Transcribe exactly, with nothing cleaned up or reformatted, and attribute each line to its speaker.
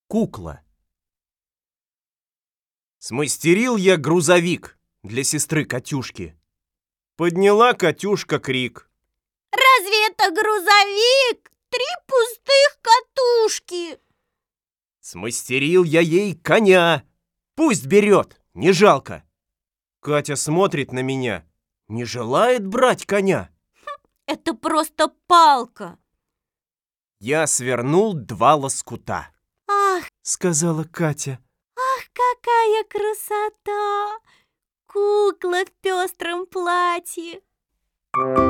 Speaker 1: Кукла. Смастерил я грузовик для сестры Катюшки. Подняла Катюшка крик.
Speaker 2: Разве это грузовик? Три пустых катушки.
Speaker 1: Смастерил я ей коня. Пусть берет, не жалко. Катя смотрит на меня, не желает брать коня.
Speaker 2: Это просто палка.
Speaker 1: Я свернул два лоскута.
Speaker 2: Ах,
Speaker 1: Сказала Катя.
Speaker 2: ах, какая красота! Кукла в пестром платье.